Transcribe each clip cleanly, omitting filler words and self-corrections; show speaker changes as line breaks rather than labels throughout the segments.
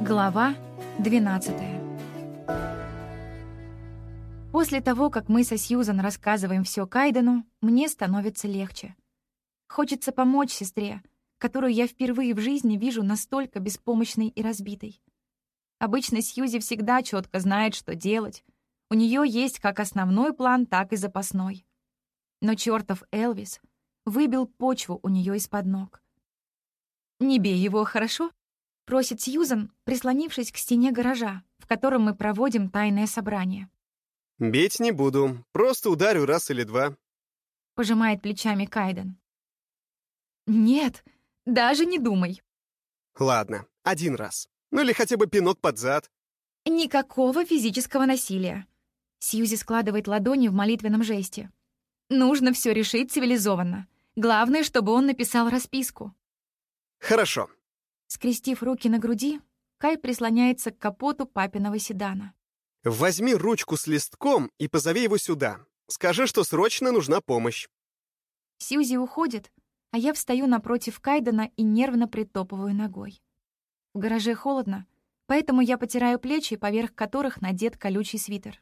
Глава 12. После того, как мы со Сьюзан рассказываем все Кайдену, мне становится легче. Хочется помочь сестре, которую я впервые в жизни вижу настолько беспомощной и разбитой. Обычно Сьюзи всегда четко знает, что делать. У нее есть как основной план, так и запасной. Но чертов Элвис выбил почву у нее из-под ног. «Не бей его, хорошо?» — просит Сьюзан, прислонившись к стене гаража, в котором мы проводим тайное собрание.
«Бить не буду, просто ударю раз или два»,
— пожимает плечами Кайден. «Нет, даже не думай».
«Ладно, один раз. Ну или хотя бы пинок под зад».
«Никакого физического насилия». Сьюзи складывает ладони в молитвенном жесте. «Нужно все решить цивилизованно. Главное, чтобы он написал расписку».
«Хорошо».
Скрестив руки на груди, Кай прислоняется к капоту папиного седана.
«Возьми ручку с листком и позови его сюда. Скажи, что срочно нужна помощь».
Сьюзи уходит, а я встаю напротив Кайдена и нервно притопываю ногой. В гараже холодно, поэтому я потираю плечи, поверх которых надет колючий свитер.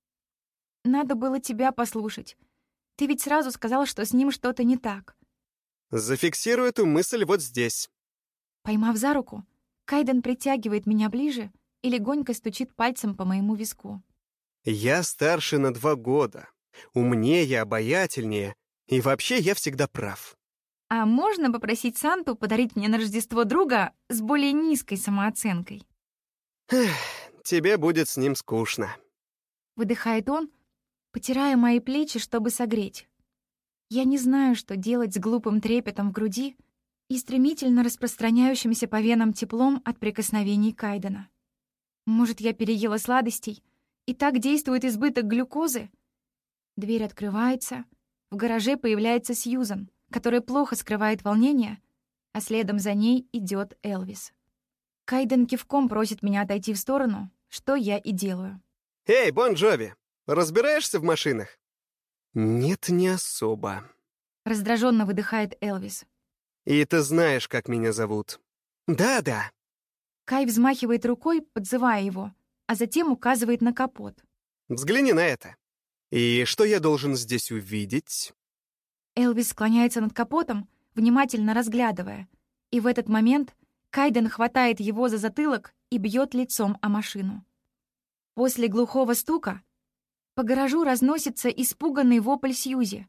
«Надо было тебя послушать. Ты ведь сразу сказал, что с ним что-то не так».
«Зафиксирую эту мысль вот здесь».
Поймав за руку, Кайден притягивает меня ближе и легонько стучит пальцем по моему виску.
«Я старше на 2 года. Умнее, обаятельнее. И вообще я всегда прав».
«А можно попросить Санту подарить мне на Рождество друга с более низкой самооценкой?»
«Эх, тебе будет с ним скучно».
Выдыхает он, потирая мои плечи, чтобы согреть. Я не знаю, что делать с глупым трепетом в груди и стремительно распространяющимся по венам теплом от прикосновений Кайдена. Может, я переела сладостей, и так действует избыток глюкозы? Дверь открывается, в гараже появляется Сьюзан, которая плохо скрывает волнение, а следом за ней идет Элвис. Кайден кивком просит меня отойти в сторону, что я и делаю.
«Эй, Бон Джови, разбираешься в машинах?» «Нет, не особо».
Раздраженно выдыхает Элвис.
«И ты знаешь, как меня зовут». «Да-да».
Кай взмахивает рукой, подзывая его, а затем указывает на капот.
«Взгляни на это. И что я должен здесь увидеть?»
Элвис склоняется над капотом, внимательно разглядывая, и в этот момент Кайден хватает его за затылок и бьет лицом о машину. После глухого стука по гаражу разносится испуганный вопль Сьюзи.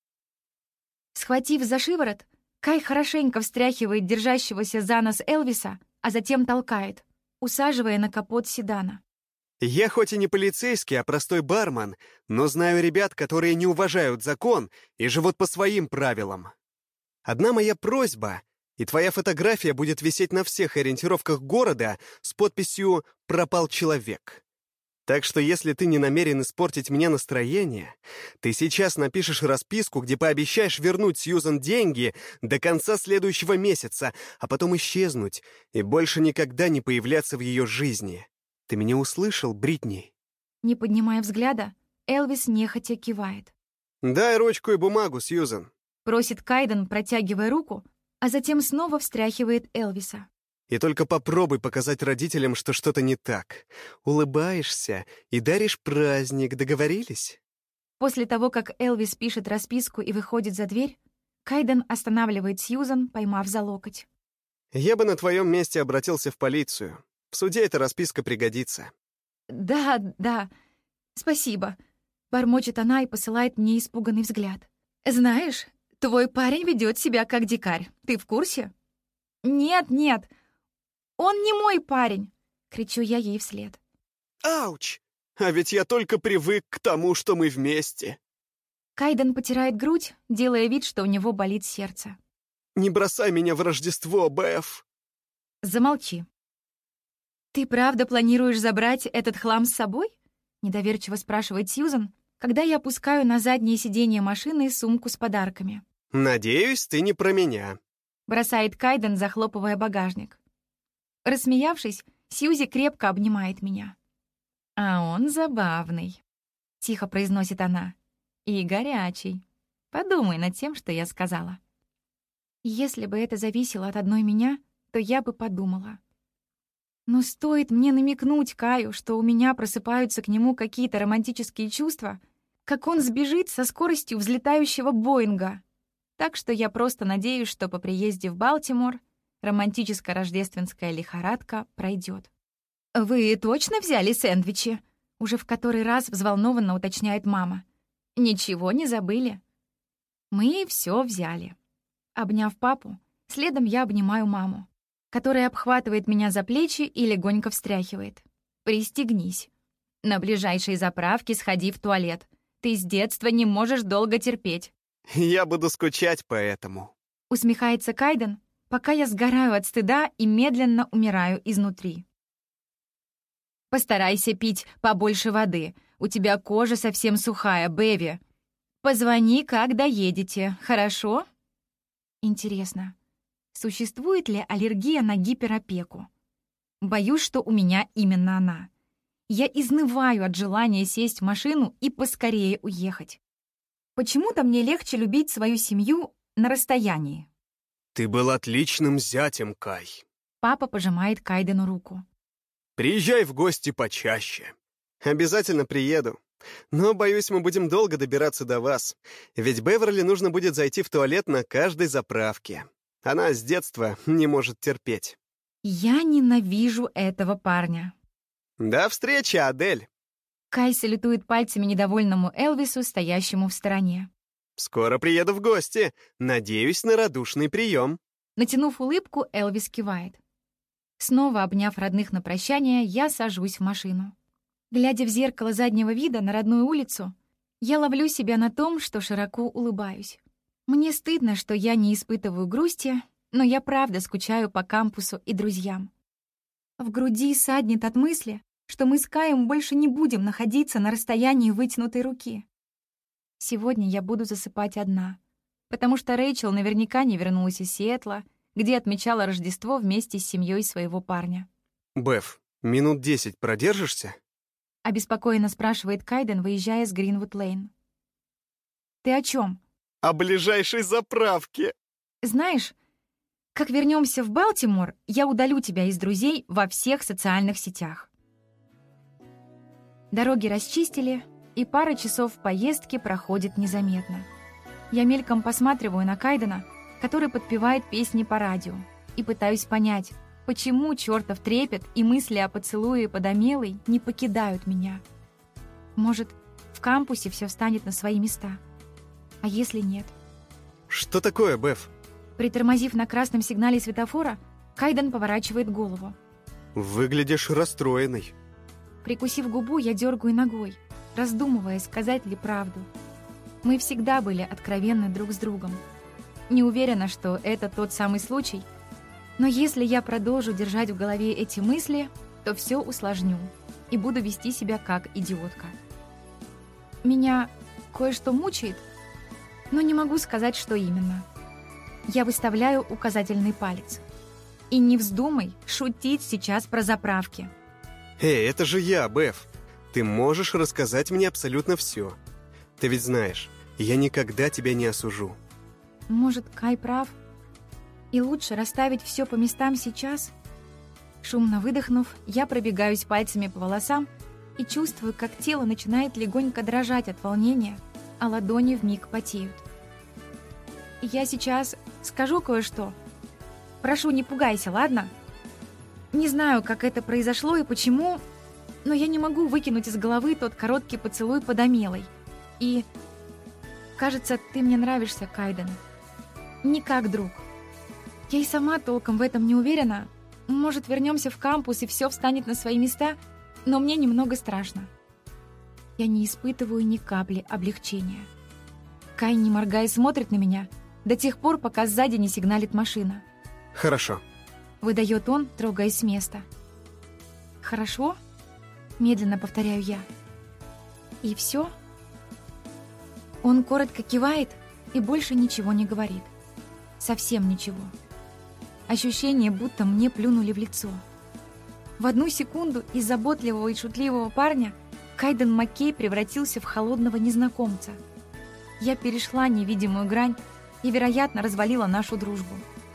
Схватив за шиворот, Кай хорошенько встряхивает держащегося за нос Элвиса, а затем толкает, усаживая на капот седана.
«Я хоть и не полицейский, а простой бармен, но знаю ребят, которые не уважают закон и живут по своим правилам. Одна моя просьба, и твоя фотография будет висеть на всех ориентировках города с подписью «Пропал человек». Так что если ты не намерен испортить мне настроение, ты сейчас напишешь расписку, где пообещаешь вернуть Сьюзан деньги до конца следующего месяца, а потом исчезнуть и больше никогда не появляться в ее жизни. Ты меня услышал, Бритни?»
Не поднимая взгляда, Элвис нехотя кивает.
«Дай ручку и бумагу, Сьюзан».
Просит Кайден, протягивая руку, а затем снова встряхивает Элвиса.
«И только попробуй показать родителям, что что-то не так. Улыбаешься и даришь праздник, договорились?»
После того, как Элвис пишет расписку и выходит за дверь, Кайден останавливает Сьюзан, поймав за локоть.
«Я бы на твоем месте обратился в полицию. В суде эта расписка пригодится».
Да, спасибо», — бормочет она и посылает мне испуганный взгляд. «Знаешь, твой парень ведет себя как дикарь. Ты в курсе?» «Нет, он не мой парень!» — кричу я ей вслед.
«Ауч! А ведь я только привык к тому, что мы вместе!»
Кайден потирает грудь, делая вид, что у него болит сердце.
«Не бросай меня в Рождество, Беф!»
«Замолчи». «Ты правда планируешь забрать этот хлам с собой?» — недоверчиво спрашивает Сьюзан, когда я опускаю на заднее сиденье машины сумку с подарками.
«Надеюсь, ты не про меня»,
— бросает Кайден, захлопывая багажник. Рассмеявшись, Сьюзи крепко обнимает меня. «А он забавный», — тихо произносит она. «И горячий. Подумай над тем, что я сказала». Если бы это зависело от одной меня, то я бы подумала. Но стоит мне намекнуть Каю, что у меня просыпаются к нему какие-то романтические чувства, как он сбежит со скоростью взлетающего Боинга. Так что я просто надеюсь, что по приезде в Балтимор романтическая рождественская лихорадка пройдет. «Вы точно взяли сэндвичи?» Уже в который раз взволнованно уточняет мама. «Ничего не забыли?» Мы все взяли. Обняв папу, следом я обнимаю маму, которая обхватывает меня за плечи и легонько встряхивает. «Пристегнись. На ближайшей заправке сходи в туалет. Ты с детства не можешь долго терпеть».
Я буду скучать по этому.
Усмехается Кайден, пока я сгораю от стыда и медленно умираю изнутри. «Постарайся пить побольше воды. У тебя кожа совсем сухая, Бэви. Позвони, как доедете, хорошо?» Интересно, существует ли аллергия на гиперопеку? Боюсь, что у меня именно она. Я изнываю от желания сесть в машину и поскорее уехать. Почему-то мне легче любить свою семью на расстоянии.
Ты был отличным зятем, Кай.
Папа пожимает Кайдену руку.
Приезжай в гости почаще. Обязательно приеду. Но, боюсь, мы будем долго добираться до вас. Ведь Беверли нужно будет зайти в туалет на каждой заправке. Она с детства не может терпеть.
Я ненавижу этого парня.
До встречи, Адель.
Кай салютует пальцами недовольному Элвису, стоящему в стороне.
Скоро приеду в гости. Надеюсь на радушный прием.
Натянув улыбку, Элвис кивает. Снова обняв родных на прощание, я сажусь в машину. Глядя в зеркало заднего вида на родную улицу, я ловлю себя на том, что широко улыбаюсь. Мне стыдно, что я не испытываю грусти, но я правда скучаю по кампусу и друзьям. В груди саднет от мысли, что мы с Каем больше не будем находиться на расстоянии вытянутой руки. Сегодня я буду засыпать одна, потому что Рэйчел наверняка не вернулась из Сиэтла, где отмечала Рождество вместе с семьей своего парня.
Беф, минут 10 продержишься?
Обеспокоенно спрашивает Кайден, выезжая с Гринвуд-Лейн. «Ты о чем?
О ближайшей заправке.
Знаешь, как вернемся в Балтимор, я удалю тебя из друзей во всех социальных сетях». Дороги расчистили, и пара часов поездки проходит незаметно. Я мельком посматриваю на Кайдена, который подпевает песни по радио, и пытаюсь понять, почему чертов трепет и мысли о поцелуе под Амелой не покидают меня. Может, в кампусе все встанет на свои места. А если нет?
Что такое, Беф?
Притормозив на красном сигнале светофора, Кайден поворачивает голову.
Выглядишь расстроенной.
Прикусив губу, я дергаю ногой, раздумывая, сказать ли правду. Мы всегда были откровенны друг с другом. Не уверена, что это тот самый случай, но если я продолжу держать в голове эти мысли, то все усложню и буду вести себя как идиотка. Меня кое-что мучает, но не могу сказать, что именно. Я выставляю указательный палец. И не вздумай шутить сейчас про заправки.
Эй, это же я, Беф. Ты можешь рассказать мне абсолютно все. Ты ведь знаешь, я никогда тебя не осужу.
Может, Кай прав? И лучше расставить все по местам сейчас? Шумно выдохнув, я пробегаюсь пальцами по волосам и чувствую, как тело начинает легонько дрожать от волнения, а ладони вмиг потеют. Я сейчас скажу кое-что. Прошу, не пугайся, ладно? Не знаю, как это произошло и почему, но я не могу выкинуть из головы тот короткий поцелуй под Амелой. И, кажется, ты мне нравишься, Кайден. Не как друг. Я и сама толком в этом не уверена. Может, вернемся в кампус и все встанет на свои места, но мне немного страшно. Я не испытываю ни капли облегчения. Кай, не моргая, смотрит на меня до тех пор, пока сзади не сигналит машина.
Хорошо.
Выдает он, трогаясь с места. Хорошо? Медленно повторяю я. И все? Он коротко кивает и больше ничего не говорит. Совсем ничего. Ощущение, будто мне плюнули в лицо. В одну секунду из заботливого и шутливого парня Кайден Маккей превратился в холодного незнакомца. Я перешла невидимую грань и, вероятно, развалила нашу дружбу.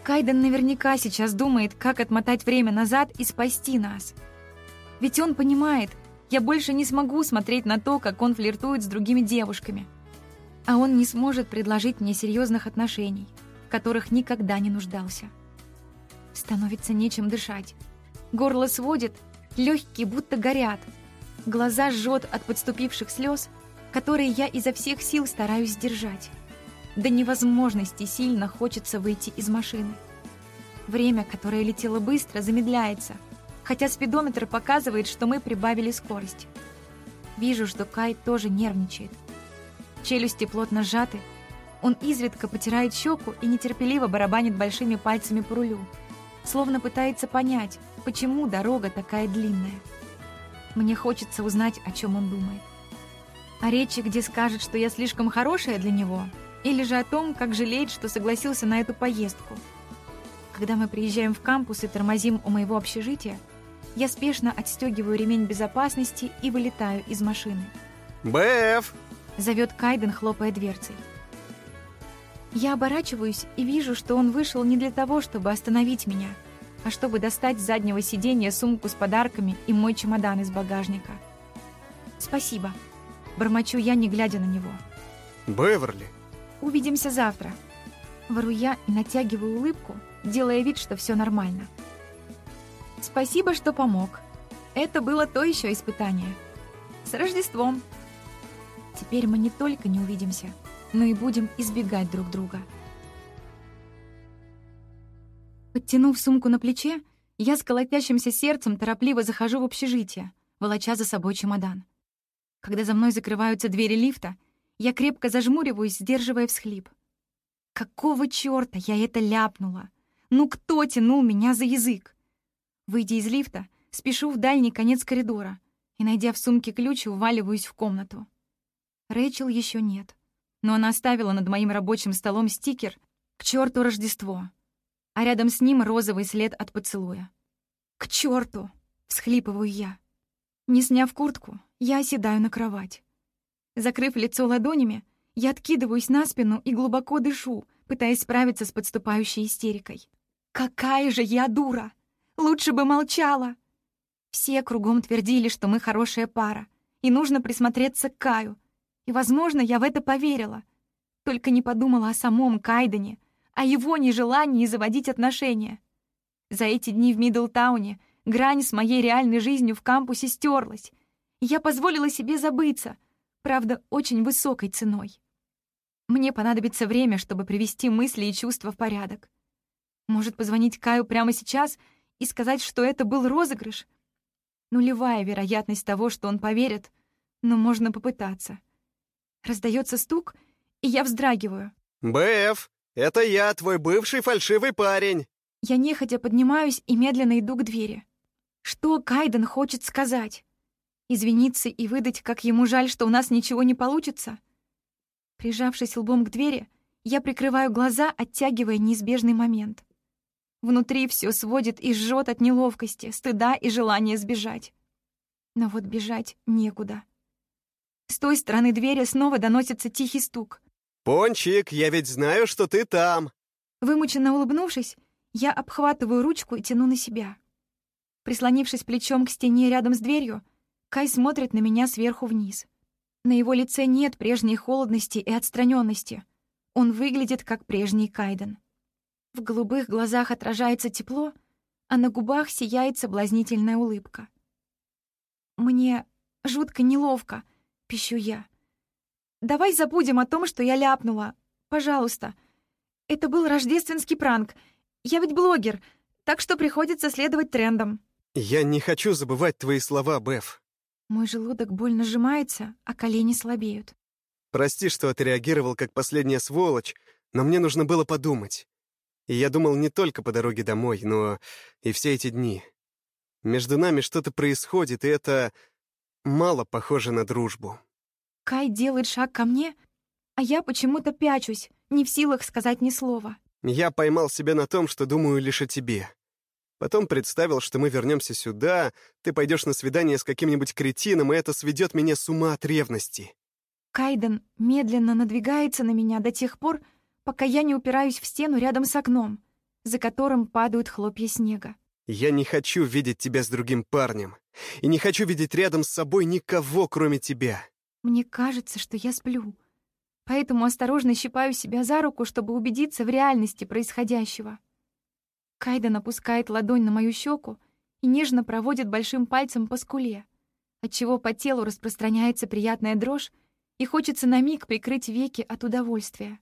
Кайден наверняка сейчас думает, как отмотать время назад и спасти нас. Ведь он понимает, я больше не смогу смотреть на то, как он флиртует с другими девушками. А он не сможет предложить мне серьезных отношений, в которых никогда не нуждался. Становится нечем дышать. Горло сводит, легкие будто горят. Глаза жжет от подступивших слез, которые я изо всех сил стараюсь сдержать. До невозможности сильно хочется выйти из машины. Время, которое летело быстро, замедляется, хотя спидометр показывает, что мы прибавили скорость. Вижу, что Кай тоже нервничает. Челюсти плотно сжаты, он изредка потирает щеку и нетерпеливо барабанит большими пальцами по рулю, словно пытается понять, почему дорога такая длинная. Мне хочется узнать, о чем он думает. О речи, где скажет, что я слишком хорошая для него, или же о том, как жалеет, что согласился на эту поездку. Когда мы приезжаем в кампус и тормозим у моего общежития, я спешно отстегиваю ремень безопасности и вылетаю из машины.
«Бэф!»
— зовет Кайден, хлопая дверцей. Я оборачиваюсь и вижу, что он вышел не для того, чтобы остановить меня, а чтобы достать с заднего сиденья сумку с подарками и мой чемодан из багажника. «Спасибо», — бормочу я, не глядя на него.
«Беверли!»
«Увидимся завтра». Вру я и натягиваю улыбку, делая вид, что все нормально. «Спасибо, что помог. Это было то еще испытание. С Рождеством!» Теперь мы не только не увидимся, но и будем избегать друг друга. Подтянув сумку на плече, я с колотящимся сердцем торопливо захожу в общежитие, волоча за собой чемодан. Когда за мной закрываются двери лифта, я крепко зажмуриваюсь, сдерживая всхлип. Какого чёрта я это ляпнула? Ну кто тянул меня за язык? Выйдя из лифта, спешу в дальний конец коридора и, найдя в сумке ключ, уваливаюсь в комнату. Рэйчел еще нет, но она оставила над моим рабочим столом стикер «К черту Рождество», а рядом с ним розовый след от поцелуя. «К черту!» — всхлипываю я. Не сняв куртку, я оседаю на кровать. Закрыв лицо ладонями, я откидываюсь на спину и глубоко дышу, пытаясь справиться с подступающей истерикой. Какая же я дура! Лучше бы молчала! Все кругом твердили, что мы хорошая пара, и нужно присмотреться к Каю. И, возможно, я в это поверила. Только не подумала о самом Кайдене, о его нежелании заводить отношения. За эти дни в Миддлтауне грань с моей реальной жизнью в кампусе стерлась, и я позволила себе забыться, правда, очень высокой ценой. Мне понадобится время, чтобы привести мысли и чувства в порядок. Может, позвонить Каю прямо сейчас и сказать, что это был розыгрыш? Нулевая вероятность того, что он поверит, но можно попытаться. Раздается стук, и я вздрагиваю.
«Бэф, это я, твой бывший фальшивый парень!»
Я нехотя поднимаюсь и медленно иду к двери. Что Кайден хочет сказать? Извиниться и выдать, как ему жаль, что у нас ничего не получится? Прижавшись лбом к двери, я прикрываю глаза, оттягивая неизбежный момент. Внутри все сводит и жжет от неловкости, стыда и желания сбежать. Но вот бежать некуда. С той стороны двери снова доносится тихий стук.
«Пончик, я ведь знаю, что ты там!»
Вымученно улыбнувшись, я обхватываю ручку и тяну на себя. Прислонившись плечом к стене рядом с дверью, Кай смотрит на меня сверху вниз. На его лице нет прежней холодности и отстраненности. Он выглядит как прежний Кайден. В голубых глазах отражается тепло, а на губах сияет соблазнительная улыбка. «Мне жутко неловко», — пищу я. «Давай забудем о том, что я ляпнула. Пожалуйста. Это был рождественский пранк. Я ведь блогер, так что приходится следовать трендам».
«Я не хочу забывать твои слова, Бэф».
Мой желудок больно сжимается, а колени слабеют.
«Прости, что отреагировал как последняя сволочь, но мне нужно было подумать. И я думал не только по дороге домой, но и все эти дни. Между нами что-то происходит, и это мало похоже на дружбу».
Кай делает шаг ко мне, а я почему-то пячусь, не в силах сказать ни слова.
Я поймал себя на том, что думаю лишь о тебе. Потом представил, что мы вернемся сюда, ты пойдешь на свидание с каким-нибудь кретином, и это сведет меня с ума от ревности.
Кайден медленно надвигается на меня до тех пор, пока я не упираюсь в стену рядом с окном, за которым падают хлопья снега.
Я не хочу видеть тебя с другим парнем. И не хочу видеть рядом с собой никого, кроме тебя.
Мне кажется, что я сплю. Поэтому осторожно щипаю себя за руку, чтобы убедиться в реальности происходящего. Кайден опускает ладонь на мою щеку и нежно проводит большим пальцем по скуле, отчего по телу распространяется приятная дрожь, и хочется на миг прикрыть веки от удовольствия.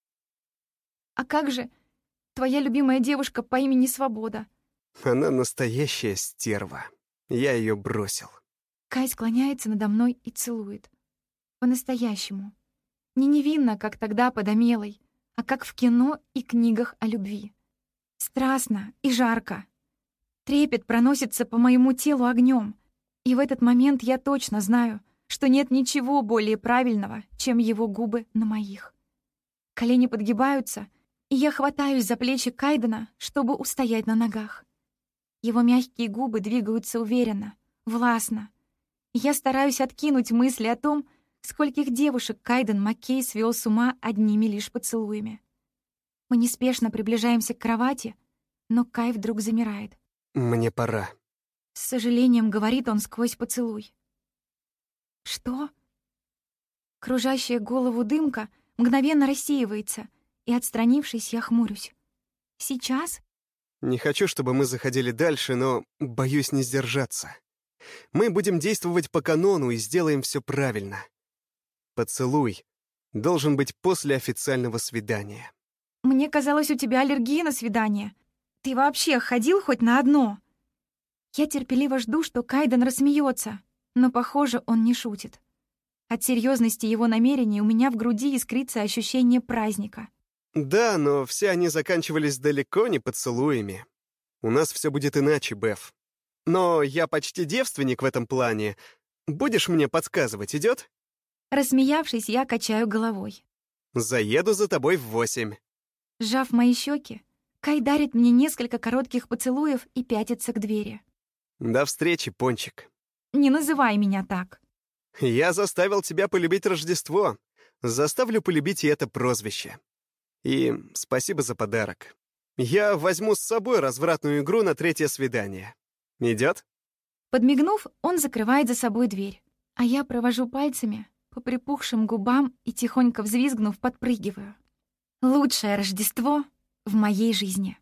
«А как же твоя любимая девушка по имени Свобода?»
Она настоящая стерва. Я ее бросил.
Кай склоняется надо мной и целует. По-настоящему. Не невинно, как тогда под Амелой, а как в кино и книгах о любви. Страстно и жарко. Трепет проносится по моему телу огнем, и в этот момент я точно знаю, что нет ничего более правильного, чем его губы на моих. Колени подгибаются, и я хватаюсь за плечи Кайдена, чтобы устоять на ногах. Его мягкие губы двигаются уверенно, властно. И я стараюсь откинуть мысли о том, скольких девушек Кайден Маккей свел с ума одними лишь поцелуями. Мы неспешно приближаемся к кровати, но Кай вдруг замирает.
Мне пора.
С сожалением говорит он сквозь поцелуй. «Что?» Кружащая голову дымка мгновенно рассеивается, и, отстранившись, я хмурюсь. «Сейчас?»
Не хочу, чтобы мы заходили дальше, но боюсь не сдержаться. Мы будем действовать по канону и сделаем все правильно. Поцелуй должен быть после официального свидания.
«Мне казалось, у тебя аллергия на свидание. Ты вообще ходил хоть на одно?» Я терпеливо жду, что Кайден рассмеется, но, похоже, он не шутит. От серьезности его намерений у меня в груди искрится ощущение праздника.
Да, но все они заканчивались далеко не поцелуями. У нас все будет иначе, Беф. Но я почти девственник в этом плане. Будешь мне подсказывать, идет?
Рассмеявшись, я качаю головой.
Заеду за тобой в 8.
Сжав мои щеки, Кай дарит мне несколько коротких поцелуев и пятится к двери.
До встречи, Пончик.
«Не называй меня так».
Я заставил тебя полюбить Рождество. Заставлю полюбить и это прозвище. И спасибо за подарок. Я возьму с собой развратную игру на 3-е свидание. Идет?
Подмигнув, он закрывает за собой дверь, а я провожу пальцами по припухшим губам и, тихонько взвизгнув, подпрыгиваю. Лучшее Рождество в моей жизни.